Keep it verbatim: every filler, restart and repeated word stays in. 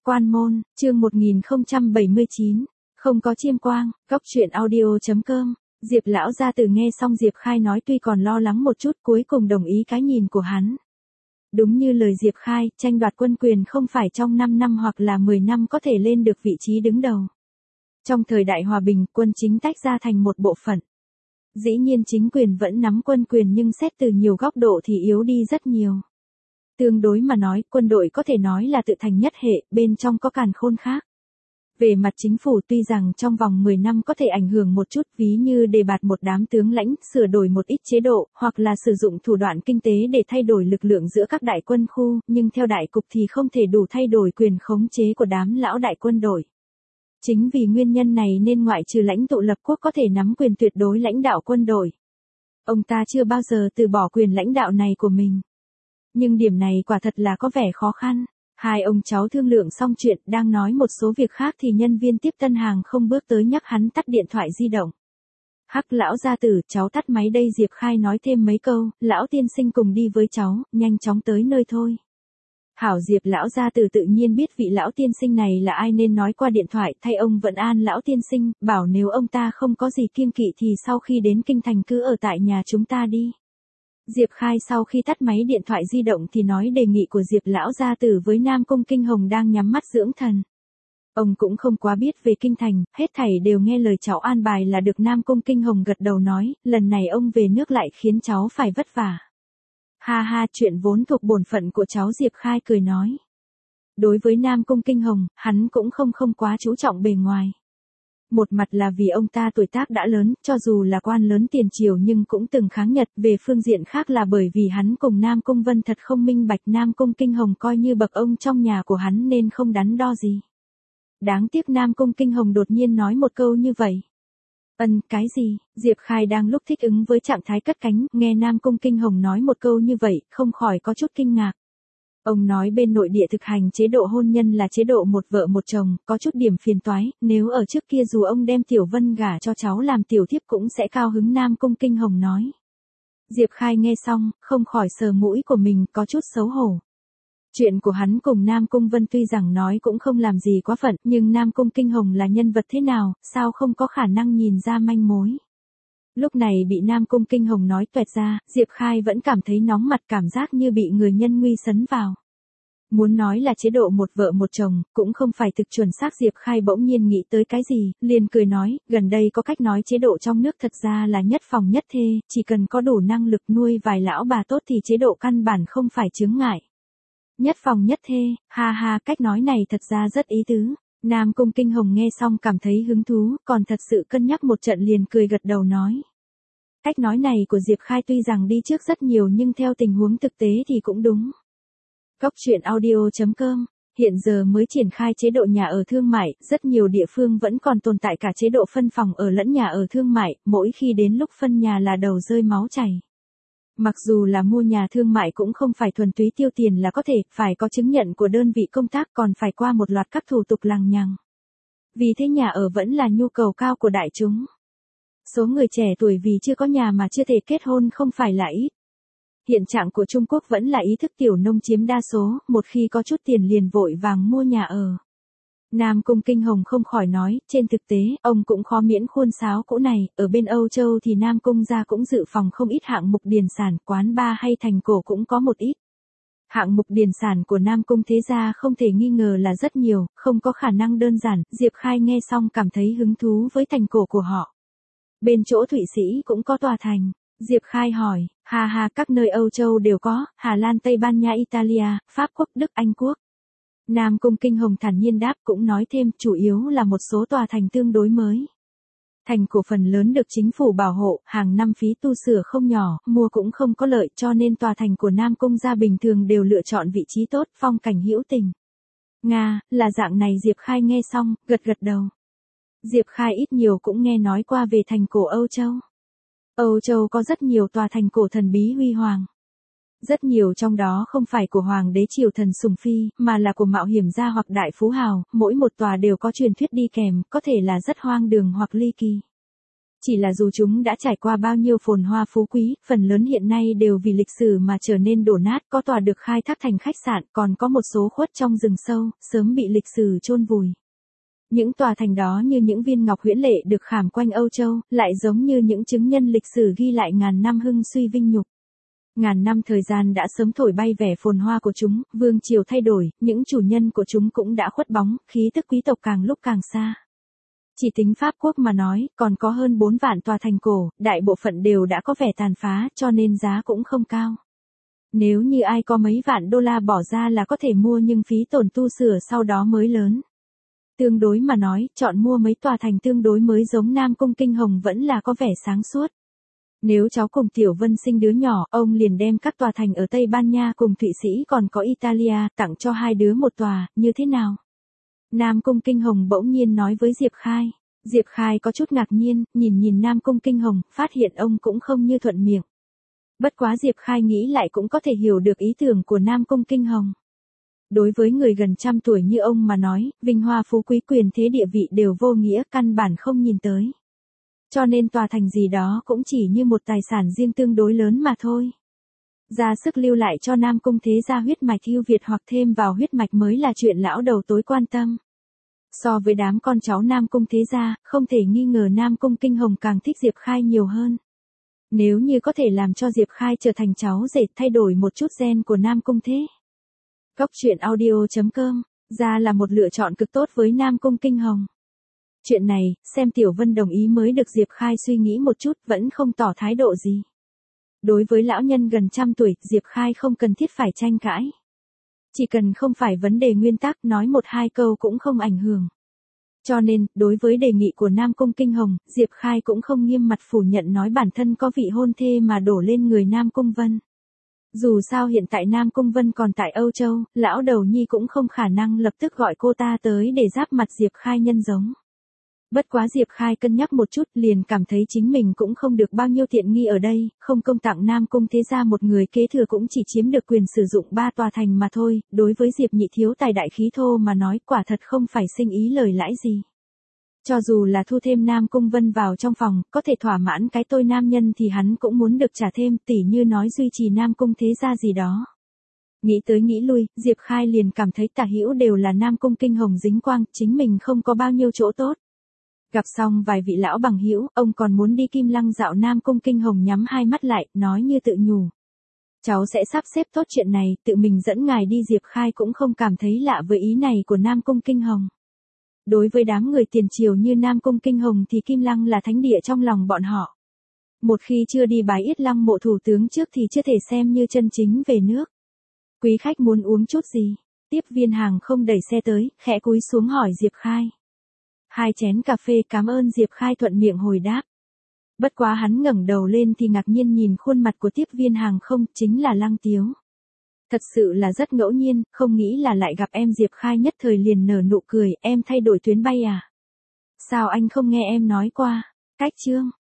Quan môn, chương một nghìn không trăm bảy mươi chín, không có chiêm quang, góc truyện audio.com. Diệp lão gia tử nghe xong Diệp Khai nói tuy còn lo lắng một chút cuối cùng đồng ý cái nhìn của hắn. Đúng như lời Diệp Khai, tranh đoạt quân quyền không phải trong năm năm hoặc là mười năm có thể lên được vị trí đứng đầu. Trong thời đại hòa bình, quân chính tách ra thành một bộ phận. Dĩ nhiên chính quyền vẫn nắm quân quyền nhưng xét từ nhiều góc độ thì yếu đi rất nhiều. Tương đối mà nói, quân đội có thể nói là tự thành nhất hệ, bên trong có càn khôn khác. Về mặt chính phủ tuy rằng trong vòng mười năm có thể ảnh hưởng một chút, ví như đề bạt một đám tướng lãnh, sửa đổi một ít chế độ, hoặc là sử dụng thủ đoạn kinh tế để thay đổi lực lượng giữa các đại quân khu, nhưng theo đại cục thì không thể đủ thay đổi quyền khống chế của đám lão đại quân đội. Chính vì nguyên nhân này nên ngoại trừ lãnh tụ lập quốc có thể nắm quyền tuyệt đối lãnh đạo quân đội, ông ta chưa bao giờ từ bỏ quyền lãnh đạo này của mình. Nhưng điểm này quả thật là có vẻ khó khăn. Hai ông cháu thương lượng xong chuyện, đang nói một số việc khác thì nhân viên tiếp tân hàng không bước tới nhắc hắn tắt điện thoại di động. Hắc lão gia tử, cháu tắt máy đây. Diệp Khai nói thêm mấy câu, lão tiên sinh cùng đi với cháu, nhanh chóng tới nơi thôi. Hảo. Diệp lão gia tử tự nhiên biết vị lão tiên sinh này là ai nên nói qua điện thoại thay ông vận an lão tiên sinh, bảo nếu ông ta không có gì kiêng kỵ thì sau khi đến kinh thành cứ ở tại nhà chúng ta đi. Diệp Khai sau khi tắt máy điện thoại di động thì nói đề nghị của Diệp lão gia tử với Nam Cung Kinh Hồng đang nhắm mắt dưỡng thần. Ông cũng không quá biết về kinh thành, hết thảy đều nghe lời cháu an bài là được. Nam Cung Kinh Hồng gật đầu nói, lần này ông về nước lại khiến cháu phải vất vả. Ha ha, chuyện vốn thuộc bổn phận của cháu. Diệp Khai cười nói. Đối với Nam Cung Kinh Hồng, hắn cũng không không quá chú trọng bề ngoài. Một mặt là vì ông ta tuổi tác đã lớn, cho dù là quan lớn tiền triều nhưng cũng từng kháng Nhật, về phương diện khác là bởi vì hắn cùng Nam Cung Vân thật không minh bạch. Nam Cung Kinh Hồng coi như bậc ông trong nhà của hắn nên không đắn đo gì. Đáng tiếc Nam Cung Kinh Hồng đột nhiên nói một câu như vậy. Ân, cái gì? Diệp Khai đang lúc thích ứng với trạng thái cất cánh, nghe Nam Cung Kinh Hồng nói một câu như vậy, không khỏi có chút kinh ngạc. Ông nói bên nội địa thực hành chế độ hôn nhân là chế độ một vợ một chồng, có chút điểm phiền toái, nếu ở trước kia dù ông đem Tiểu Vân gả cho cháu làm tiểu thiếp cũng sẽ cao hứng. Nam Cung Kinh Hồng nói. Diệp Khai nghe xong, không khỏi sờ mũi của mình, có chút xấu hổ. Chuyện của hắn cùng Nam Cung Vân tuy rằng nói cũng không làm gì quá phận, nhưng Nam Cung Kinh Hồng là nhân vật thế nào, sao không có khả năng nhìn ra manh mối. Lúc này bị Nam Cung Kinh Hồng nói toẹt ra, Diệp Khai vẫn cảm thấy nóng mặt, cảm giác như bị người nhân nguy sấn vào. Muốn nói là chế độ một vợ một chồng, cũng không phải thực chuẩn xác. Diệp Khai bỗng nhiên nghĩ tới cái gì, liền cười nói, gần đây có cách nói chế độ trong nước thật ra là nhất phòng nhất thê, chỉ cần có đủ năng lực nuôi vài lão bà tốt thì chế độ căn bản không phải chướng ngại. Nhất phòng nhất thê, ha ha, cách nói này thật ra rất ý tứ. Nam Cung Kinh Hồng nghe xong cảm thấy hứng thú, còn thật sự cân nhắc một trận liền cười gật đầu nói. Cách nói này của Diệp Khai tuy rằng đi trước rất nhiều nhưng theo tình huống thực tế thì cũng đúng. Góc truyện audio.com. Hiện giờ mới triển khai chế độ nhà ở thương mại, rất nhiều địa phương vẫn còn tồn tại cả chế độ phân phòng ở lẫn nhà ở thương mại, mỗi khi đến lúc phân nhà là đầu rơi máu chảy. Mặc dù là mua nhà thương mại cũng không phải thuần túy tiêu tiền là có thể, phải có chứng nhận của đơn vị công tác, còn phải qua một loạt các thủ tục lằng nhằng. Vì thế nhà ở vẫn là nhu cầu cao của đại chúng. Số người trẻ tuổi vì chưa có nhà mà chưa thể kết hôn không phải là ít. Hiện trạng của Trung Quốc vẫn là ý thức tiểu nông chiếm đa số, một khi có chút tiền liền vội vàng mua nhà ở. Nam Cung Kinh Hồng không khỏi nói, trên thực tế, ông cũng khó miễn khuôn sáo cũ này, ở bên Âu Châu thì Nam Cung gia cũng dự phòng không ít hạng mục điền sản, quán bar hay thành cổ cũng có một ít. Hạng mục điền sản của Nam Cung thế gia không thể nghi ngờ là rất nhiều, không có khả năng đơn giản. Diệp Khai nghe xong cảm thấy hứng thú với thành cổ của họ. Bên chỗ Thụy Sĩ cũng có tòa thành. Diệp Khai hỏi, ha ha, các nơi Âu Châu đều có, Hà Lan, Tây Ban Nha, Italia, Pháp Quốc, Đức, Anh Quốc. Nam Cung Kinh Hồng thản nhiên đáp, cũng nói thêm, chủ yếu là một số tòa thành tương đối mới. Thành cổ phần lớn được chính phủ bảo hộ, hàng năm phí tu sửa không nhỏ, mua cũng không có lợi, cho nên tòa thành của Nam Cung gia bình thường đều lựa chọn vị trí tốt, phong cảnh hữu tình. Nga, là dạng này. Diệp Khai nghe xong, gật gật đầu. Diệp Khai ít nhiều cũng nghe nói qua về thành cổ Âu Châu. Âu Châu có rất nhiều tòa thành cổ thần bí huy hoàng. Rất nhiều trong đó không phải của hoàng đế triều thần sủng phi, mà là của mạo hiểm gia hoặc đại phú hào, mỗi một tòa đều có truyền thuyết đi kèm, có thể là rất hoang đường hoặc ly kỳ. Chỉ là dù chúng đã trải qua bao nhiêu phồn hoa phú quý, phần lớn hiện nay đều vì lịch sử mà trở nên đổ nát, có tòa được khai thác thành khách sạn, còn có một số khuất trong rừng sâu, sớm bị lịch sử chôn vùi. Những tòa thành đó như những viên ngọc huyễn lệ được khảm quanh Âu Châu, lại giống như những chứng nhân lịch sử ghi lại ngàn năm hưng suy vinh nhục. Ngàn năm thời gian đã sớm thổi bay vẻ phồn hoa của chúng, vương triều thay đổi, những chủ nhân của chúng cũng đã khuất bóng, khí tức quý tộc càng lúc càng xa. Chỉ tính Pháp quốc mà nói, còn có hơn bốn vạn tòa thành cổ, đại bộ phận đều đã có vẻ tàn phá, cho nên giá cũng không cao. Nếu như ai có mấy vạn đô la bỏ ra là có thể mua nhưng phí tổn tu sửa sau đó mới lớn. Tương đối mà nói, chọn mua mấy tòa thành tương đối mới giống Nam Cung Kinh Hồng vẫn là có vẻ sáng suốt. Nếu cháu cùng Tiểu Vân sinh đứa nhỏ, ông liền đem các tòa thành ở Tây Ban Nha cùng Thụy Sĩ còn có Italia, tặng cho hai đứa một tòa, như thế nào? Nam Cung Kinh Hồng bỗng nhiên nói với Diệp Khai. Diệp Khai có chút ngạc nhiên, nhìn nhìn Nam Cung Kinh Hồng, phát hiện ông cũng không như thuận miệng. Bất quá Diệp Khai nghĩ lại cũng có thể hiểu được ý tưởng của Nam Cung Kinh Hồng. Đối với người gần trăm tuổi như ông mà nói, vinh hoa phú quý quyền thế địa vị đều vô nghĩa, căn bản không nhìn tới. Cho nên tòa thành gì đó cũng chỉ như một tài sản riêng tương đối lớn mà thôi. Ra sức lưu lại cho Nam Cung thế gia huyết mạch ưu việt hoặc thêm vào huyết mạch mới là chuyện lão đầu tối quan tâm. So với đám con cháu Nam Cung thế gia, không thể nghi ngờ Nam Cung Kinh Hồng càng thích Diệp Khai nhiều hơn. Nếu như có thể làm cho Diệp Khai trở thành cháu rể, thay đổi một chút gen của Nam Cung thế. Góc truyện audio chấm com, ra là một lựa chọn cực tốt với Nam Cung Kinh Hồng. Chuyện này, xem Tiểu Vân đồng ý mới được Diệp Khai suy nghĩ một chút, vẫn không tỏ thái độ gì. Đối với lão nhân gần trăm tuổi, Diệp Khai không cần thiết phải tranh cãi. Chỉ cần không phải vấn đề nguyên tắc, nói một hai câu cũng không ảnh hưởng. Cho nên, đối với đề nghị của Nam Cung Kinh Hồng, Diệp Khai cũng không nghiêm mặt phủ nhận nói bản thân có vị hôn thê mà đổ lên người Nam Cung Vân. Dù sao hiện tại Nam Cung Vân còn tại Âu Châu, lão đầu nhi cũng không khả năng lập tức gọi cô ta tới để giáp mặt Diệp Khai nhân giống. Bất quá Diệp Khai cân nhắc một chút liền cảm thấy chính mình cũng không được bao nhiêu tiện nghi ở đây, không công tặng Nam Cung thế gia một người kế thừa cũng chỉ chiếm được quyền sử dụng ba tòa thành mà thôi, đối với Diệp nhị thiếu tài đại khí thô mà nói quả thật không phải sinh ý lời lãi gì. Cho dù là thu thêm Nam Cung Vân vào trong phòng, có thể thỏa mãn cái tôi nam nhân thì hắn cũng muốn được trả thêm, tỉ như nói duy trì Nam Cung thế gia gì đó. Nghĩ tới nghĩ lui, Diệp Khai liền cảm thấy tả hữu đều là Nam Cung Kinh Hồng dính quang, chính mình không có bao nhiêu chỗ tốt. Gặp xong vài vị lão bằng hữu, ông còn muốn đi Kim Lăng dạo. Nam Cung Kinh Hồng nhắm hai mắt lại, nói như tự nhủ. Cháu sẽ sắp xếp tốt chuyện này, tự mình dẫn ngài đi. Diệp Khai cũng không cảm thấy lạ với ý này của Nam Cung Kinh Hồng. Đối với đám người tiền triều như Nam Cung Kinh Hồng thì Kim Lăng là thánh địa trong lòng bọn họ. Một khi chưa đi bái yết lăng mộ thủ tướng trước thì chưa thể xem như chân chính về nước. Quý khách muốn uống chút gì? Tiếp viên hàng không đẩy xe tới, khẽ cúi xuống hỏi Diệp Khai. Hai chén cà phê, cảm ơn. Diệp Khai thuận miệng hồi đáp. Bất quá hắn ngẩng đầu lên thì ngạc nhiên nhìn khuôn mặt của tiếp viên hàng không, chính là Lăng Tiếu. Thật sự là rất ngẫu nhiên, không nghĩ là lại gặp em. Diệp Khai nhất thời liền nở nụ cười, em thay đổi tuyến bay à? Sao anh không nghe em nói qua? Cách chương.